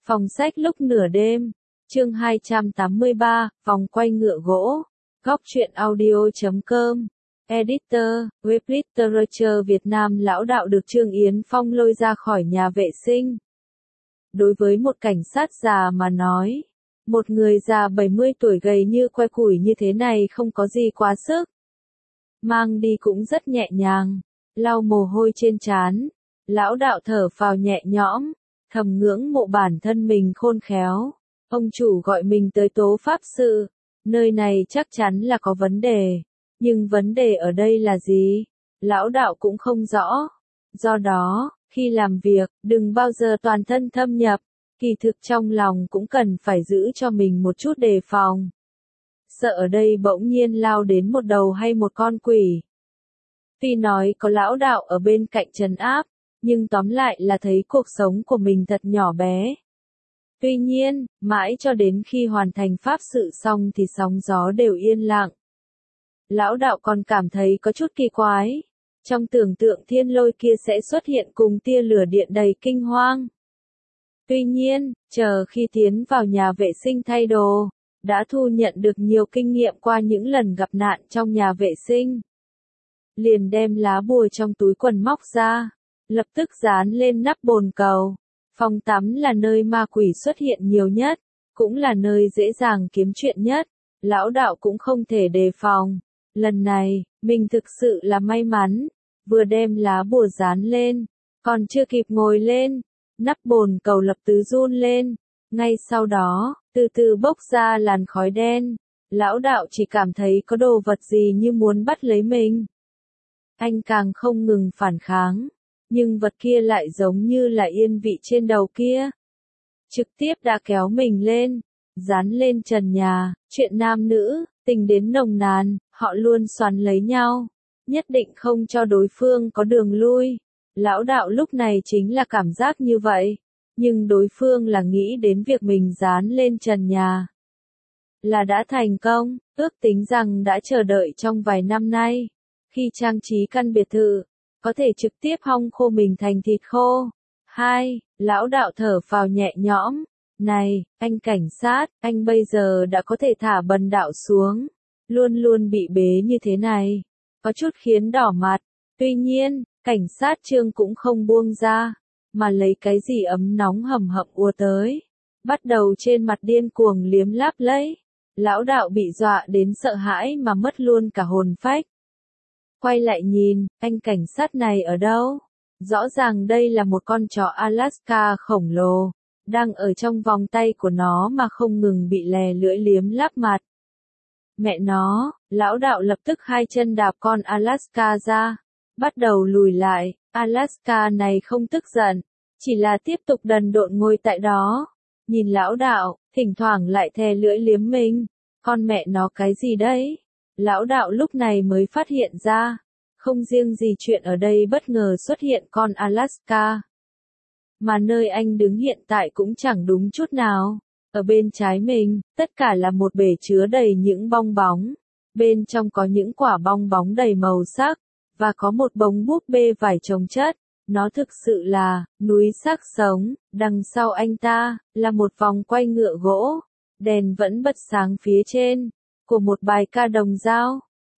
Phòng sách lúc nửa đêm, chương 283, vòng quay ngựa gỗ, góc truyện audio.com, editor, web literature Việt Nam. Lão đạo được Trương Yến Phong lôi ra khỏi nhà vệ sinh. Đối với một cảnh sát già mà nói, một người già 70 tuổi gầy như que củi như thế này không có gì quá sức. Mang đi cũng rất nhẹ nhàng, lau mồ hôi trên trán, lão đạo thở phào nhẹ nhõm, thầm ngưỡng mộ bản thân mình khôn khéo. Ông chủ gọi mình tới tố pháp sự, nơi này chắc chắn là có vấn đề, nhưng vấn đề ở đây là gì? Lão đạo cũng không rõ. Do đó, khi làm việc, đừng bao giờ toàn thân thâm nhập, kỳ thực trong lòng cũng cần phải giữ cho mình một chút đề phòng. Sợ ở đây bỗng nhiên lao đến một đầu hay một con quỷ. Tuy nói có lão đạo ở bên cạnh trấn áp, nhưng tóm lại là thấy cuộc sống của mình thật nhỏ bé. Tuy nhiên, mãi cho đến khi hoàn thành pháp sự xong thì sóng gió đều yên lặng. Lão đạo còn cảm thấy có chút kỳ quái. Trong tưởng tượng thiên lôi kia sẽ xuất hiện cùng tia lửa điện đầy kinh hoang. Tuy nhiên, chờ khi tiến vào nhà vệ sinh thay đồ, đã thu nhận được nhiều kinh nghiệm qua những lần gặp nạn trong nhà vệ sinh. Liền đem lá bùa trong túi quần móc ra, lập tức dán lên nắp bồn cầu. Phòng tắm là nơi ma quỷ xuất hiện nhiều nhất, cũng là nơi dễ dàng kiếm chuyện nhất. Lão đạo cũng không thể đề phòng. Lần này, mình thực sự là may mắn, vừa đem lá bùa dán lên, còn chưa kịp ngồi lên, nắp bồn cầu lập tức run lên. Ngay sau đó, từ từ bốc ra làn khói đen. Lão đạo chỉ cảm thấy có đồ vật gì như muốn bắt lấy mình. Anh càng không ngừng phản kháng, nhưng vật kia lại giống như là yên vị trên đầu kia. Trực tiếp đã kéo mình lên, dán lên trần nhà. Chuyện nam nữ, tình đến nồng nàn, họ luôn xoắn lấy nhau, nhất định không cho đối phương có đường lui. Lão đạo lúc này chính là cảm giác như vậy, nhưng đối phương là nghĩ đến việc mình dán lên trần nhà là đã thành công, ước tính rằng đã chờ đợi trong vài năm nay. Khi trang trí căn biệt thự, có thể trực tiếp hong khô mình thành thịt khô. 2. Lão đạo thở phào nhẹ nhõm. Này, anh cảnh sát, anh bây giờ đã có thể thả bần đạo xuống. Luôn luôn bị bế như thế này, có chút khiến đỏ mặt. Tuy nhiên, cảnh sát Trương cũng không buông ra, mà lấy cái gì ấm nóng hầm hập ùa tới. Bắt đầu trên mặt điên cuồng liếm láp lấy. Lão đạo bị dọa đến sợ hãi mà mất luôn cả hồn phách. Quay lại nhìn, anh cảnh sát này ở đâu? Rõ ràng đây là một con chó Alaska khổng lồ, đang ở trong vòng tay của nó mà không ngừng bị lè lưỡi liếm láp mặt. Mẹ nó, lão đạo lập tức hai chân đạp con Alaska ra, bắt đầu lùi lại. Alaska này không tức giận, chỉ là tiếp tục đần độn ngồi tại đó. Nhìn lão đạo, thỉnh thoảng lại thè lưỡi liếm mình. Con mẹ nó cái gì đấy? Lão đạo lúc này mới phát hiện ra, không riêng gì chuyện ở đây bất ngờ xuất hiện con Alaska, mà nơi anh đứng hiện tại cũng chẳng đúng chút nào. Ở bên trái mình, tất cả là một bể chứa đầy những bong bóng. Bên trong có những quả bong bóng đầy màu sắc, và có một bông búp bê vải chồng chất. Nó thực sự là núi xác sống. Đằng sau anh ta là một vòng quay ngựa gỗ, đèn vẫn bật sáng phía trên của một bài ca đồng dao.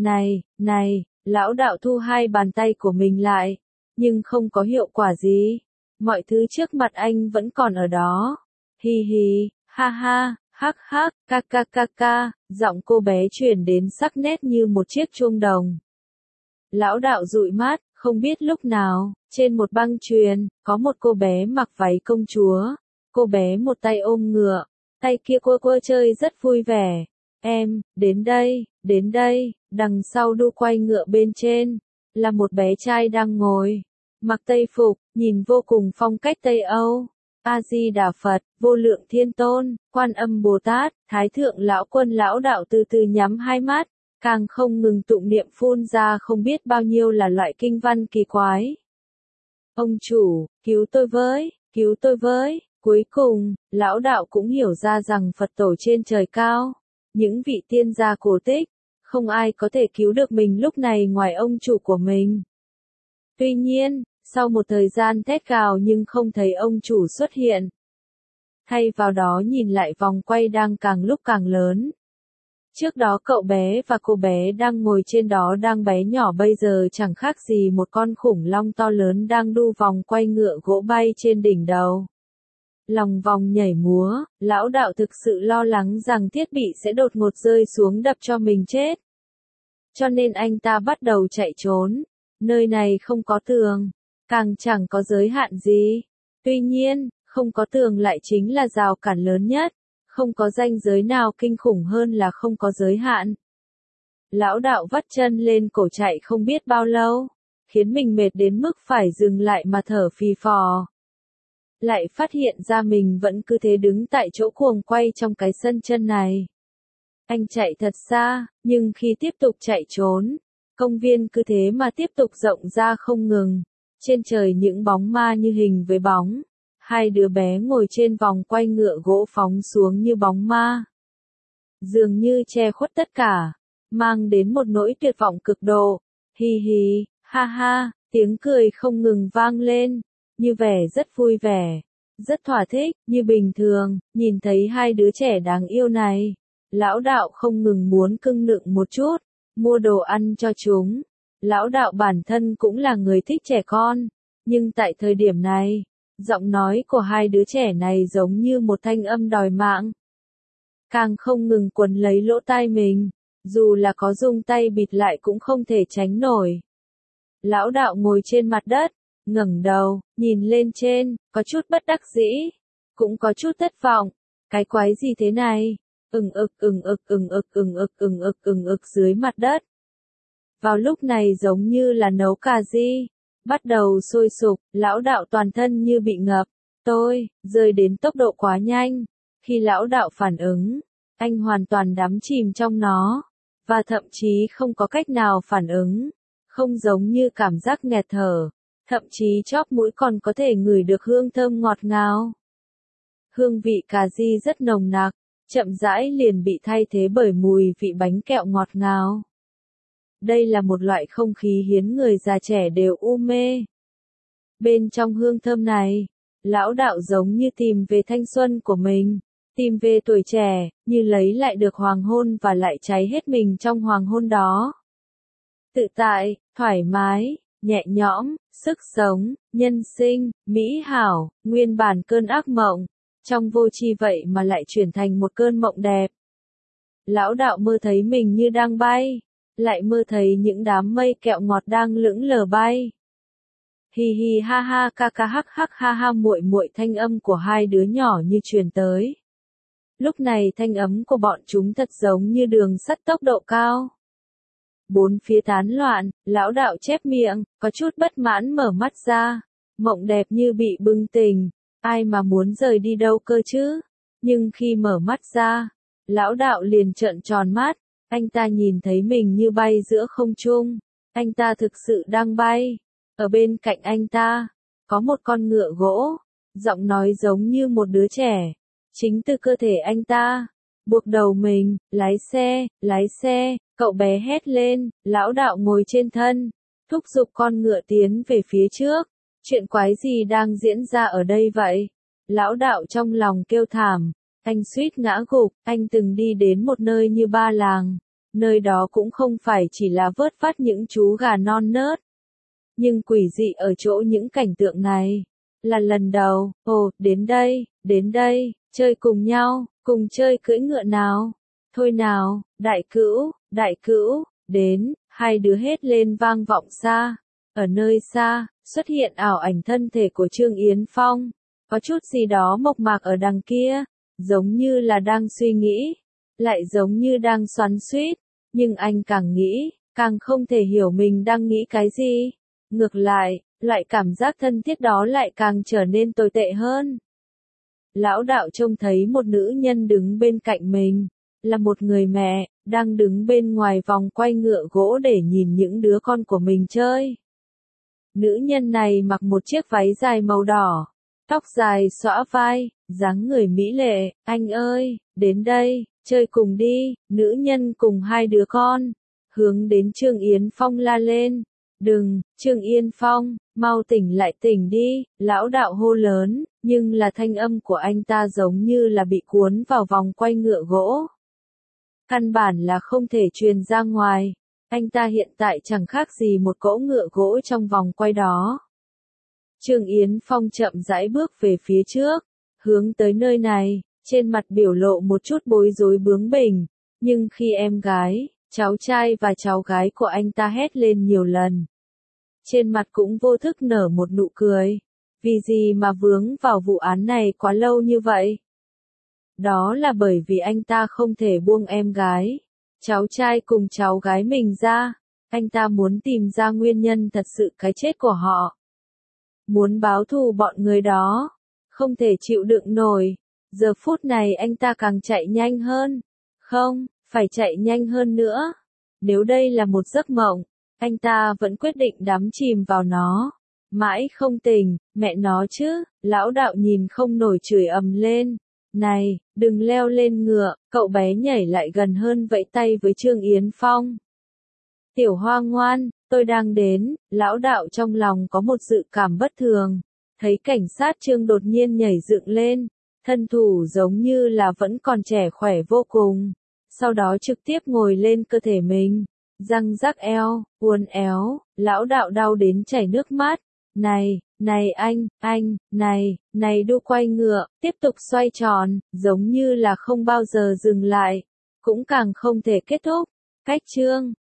Này, lão đạo thu hai bàn tay của mình lại, nhưng không có hiệu quả gì. Mọi thứ trước mặt anh vẫn còn ở đó. Hi hi, ha ha, hắc hắc, ca ca ca ca, giọng cô bé truyền đến sắc nét như một chiếc chuông đồng. Lão đạo dụi mắt, không biết lúc nào, trên một băng chuyền, có một cô bé mặc váy công chúa. Cô bé một tay ôm ngựa, tay kia quơ chơi rất vui vẻ. Em, đến đây, đằng sau đu quay ngựa bên trên, là một bé trai đang ngồi, mặc tây phục, nhìn vô cùng phong cách Tây Âu. A-di-đà Phật, Vô Lượng Thiên Tôn, Quan Âm Bồ Tát, Thái Thượng Lão Quân. Lão đạo từ từ nhắm hai mắt, càng không ngừng tụng niệm phun ra không biết bao nhiêu là loại kinh văn kỳ quái. Ông chủ, cứu tôi với. Cuối cùng, lão đạo cũng hiểu ra rằng Phật tổ trên trời cao, những vị tiên gia cổ tích, không ai có thể cứu được mình lúc này ngoài ông chủ của mình. Tuy nhiên, sau một thời gian thét gào nhưng không thấy ông chủ xuất hiện. thay vào đó nhìn lại vòng quay đang càng lúc càng lớn. Trước đó cậu bé và cô bé đang ngồi trên đó đang bé nhỏ bây giờ chẳng khác gì một con khủng long to lớn đang đu vòng quay ngựa gỗ bay trên đỉnh đầu. Lòng vòng nhảy múa, lão đạo thực sự lo lắng rằng thiết bị sẽ đột ngột rơi xuống đập cho mình chết. Cho nên anh ta bắt đầu chạy trốn. Nơi này không có tường, càng chẳng có giới hạn gì. Tuy nhiên, không có tường lại chính là rào cản lớn nhất. Không có ranh giới nào kinh khủng hơn là không có giới hạn. Lão đạo vắt chân lên cổ chạy không biết bao lâu, khiến mình mệt đến mức phải dừng lại mà thở phì phò. Lại phát hiện ra mình vẫn cứ thế đứng tại chỗ cuồng quay trong cái sân chân này. Anh chạy thật xa, nhưng khi tiếp tục chạy trốn, công viên cứ thế mà tiếp tục rộng ra không ngừng. Trên trời những bóng ma như hình với bóng. Hai đứa bé ngồi trên vòng quay ngựa gỗ phóng xuống như bóng ma. Dường như che khuất tất cả, mang đến một nỗi tuyệt vọng cực độ. Hi hi, ha ha, tiếng cười không ngừng vang lên, như vẻ rất vui vẻ, rất thỏa thích, như bình thường, nhìn thấy hai đứa trẻ đáng yêu này. Lão đạo không ngừng muốn cưng nựng một chút, mua đồ ăn cho chúng. Lão đạo bản thân cũng là người thích trẻ con, nhưng tại thời điểm này, giọng nói của hai đứa trẻ này giống như một thanh âm đòi mạng. Càng không ngừng quấn lấy lỗ tai mình, dù là có dùng tay bịt lại cũng không thể tránh nổi. Lão đạo ngồi trên mặt đất, ngẩng đầu, nhìn lên trên, có chút bất đắc dĩ, cũng có chút thất vọng. Cái quái gì thế này? Dưới mặt đất. Vào lúc này giống như là nấu cà ri, bắt đầu sôi sục, lão đạo toàn thân như bị ngập. Tôi, rơi đến tốc độ quá nhanh. Khi lão đạo phản ứng, anh hoàn toàn đắm chìm trong nó, và thậm chí không có cách nào phản ứng, không giống như cảm giác nghẹt thở, thậm chí chóp mũi còn có thể ngửi được hương thơm ngọt ngào. Hương vị cà ri rất nồng nặc, chậm rãi liền bị thay thế bởi mùi vị bánh kẹo ngọt ngào. Đây là một loại không khí khiến người già trẻ đều u mê. Bên trong hương thơm này, lão đạo giống như tìm về thanh xuân của mình, tìm về tuổi trẻ, như lấy lại được hoàng hôn và lại cháy hết mình trong hoàng hôn đó. Tự tại, thoải mái, nhẹ nhõm, sức sống, nhân sinh, mỹ hảo, nguyên bản cơn ác mộng, trong vô tri vậy mà lại chuyển thành một cơn mộng đẹp. Lão đạo mơ thấy mình như đang bay, lại mơ thấy những đám mây kẹo ngọt đang lững lờ bay. Hi hi ha ha ca ca hắc hắc ha ha muội muội, thanh âm của hai đứa nhỏ như truyền tới. Lúc này thanh âm của bọn chúng thật giống như đường sắt tốc độ cao. Bốn phía tán loạn, lão đạo chép miệng, có chút bất mãn mở mắt ra. Mộng đẹp như bị bừng tỉnh, ai mà muốn rời đi đâu cơ chứ? Nhưng khi mở mắt ra, lão đạo liền trợn tròn mắt, anh ta nhìn thấy mình như bay giữa không trung. Anh ta thực sự đang bay. Ở bên cạnh anh ta, có một con ngựa gỗ, giọng nói giống như một đứa trẻ. Chính từ cơ thể anh ta, buộc đầu mình, lái xe, cậu bé hét lên, lão đạo ngồi trên thân, thúc giục con ngựa tiến về phía trước. Chuyện quái gì đang diễn ra ở đây vậy? Lão đạo trong lòng kêu thảm, anh suýt ngã gục, anh từng đi đến một nơi như Ba Làng. Nơi đó cũng không phải chỉ là vớt vát những chú gà non nớt. Nhưng quỷ dị ở chỗ những cảnh tượng này, là lần đầu. Ồ, đến đây, chơi cùng nhau, cùng chơi cưỡi ngựa nào. Thôi nào, đại cữu, đến, hai đứa hét lên vang vọng xa. Ở nơi xa, xuất hiện ảo ảnh thân thể của Trương Yến Phong. Có chút gì đó mộc mạc ở đằng kia, giống như là đang suy nghĩ, lại giống như đang xoắn xuýt. Nhưng anh càng nghĩ, càng không thể hiểu mình đang nghĩ cái gì. Ngược lại, loại cảm giác thân thiết đó lại càng trở nên tồi tệ hơn. Lão đạo trông thấy một nữ nhân đứng bên cạnh mình, là một người mẹ, đang đứng bên ngoài vòng quay ngựa gỗ để nhìn những đứa con của mình chơi. Nữ nhân này mặc một chiếc váy dài màu đỏ, tóc dài xõa vai, dáng người mỹ lệ. Anh ơi, đến đây, chơi cùng đi. Nữ nhân cùng hai đứa con, hướng đến Trương Yến Phong la lên. Đừng, Trương Yến Phong, mau tỉnh lại, tỉnh đi. Lão đạo hô lớn, Nhưng là thanh âm của anh ta giống như là bị cuốn vào vòng quay ngựa gỗ. Căn bản là không thể truyền ra ngoài. Anh ta hiện tại chẳng khác gì một cỗ ngựa gỗ trong vòng quay đó. Trương Yến Phong chậm rãi bước về phía trước, hướng tới nơi này, trên mặt biểu lộ một chút bối rối bướng bỉnh, nhưng khi em gái, cháu trai và cháu gái của anh ta hét lên nhiều lần, trên mặt cũng vô thức nở một nụ cười. Vì gì mà vướng vào vụ án này quá lâu như vậy? Đó là bởi vì anh ta không thể buông em gái, cháu trai cùng cháu gái mình ra. Anh ta muốn tìm ra nguyên nhân thật sự cái chết của họ. Muốn báo thù bọn người đó. Không thể chịu đựng nổi. Giờ phút này anh ta càng chạy nhanh hơn. Không, phải chạy nhanh hơn nữa. Nếu đây là một giấc mộng, anh ta vẫn quyết định đắm chìm vào nó. Mãi không tỉnh, mẹ nó chứ, lão đạo nhìn không nổi chửi ầm lên. Này, đừng leo lên ngựa, cậu bé nhảy lại gần hơn vẫy tay với Trương Yến Phong. Tiểu Hoa ngoan, tôi đang đến, lão đạo trong lòng có một dự cảm bất thường. Thấy cảnh sát Trương đột nhiên nhảy dựng lên, thân thủ giống như là vẫn còn trẻ khỏe vô cùng. Sau đó trực tiếp ngồi lên cơ thể mình, răng rắc eo, uốn éo, lão đạo đau đến chảy nước mắt. Này anh, này đu quay ngựa, tiếp tục xoay tròn, giống như là không bao giờ dừng lại, cũng càng không thể kết thúc. Cách Trương